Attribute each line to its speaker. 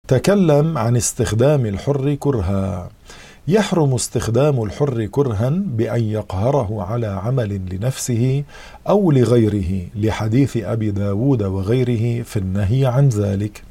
Speaker 1: تكلم عن استخدام الحر كرها. يحرم استخدام الحر كرها بأن يقهره على عمل لنفسه أو لغيره، لحديث أبي داود وغيره في النهي عن ذلك.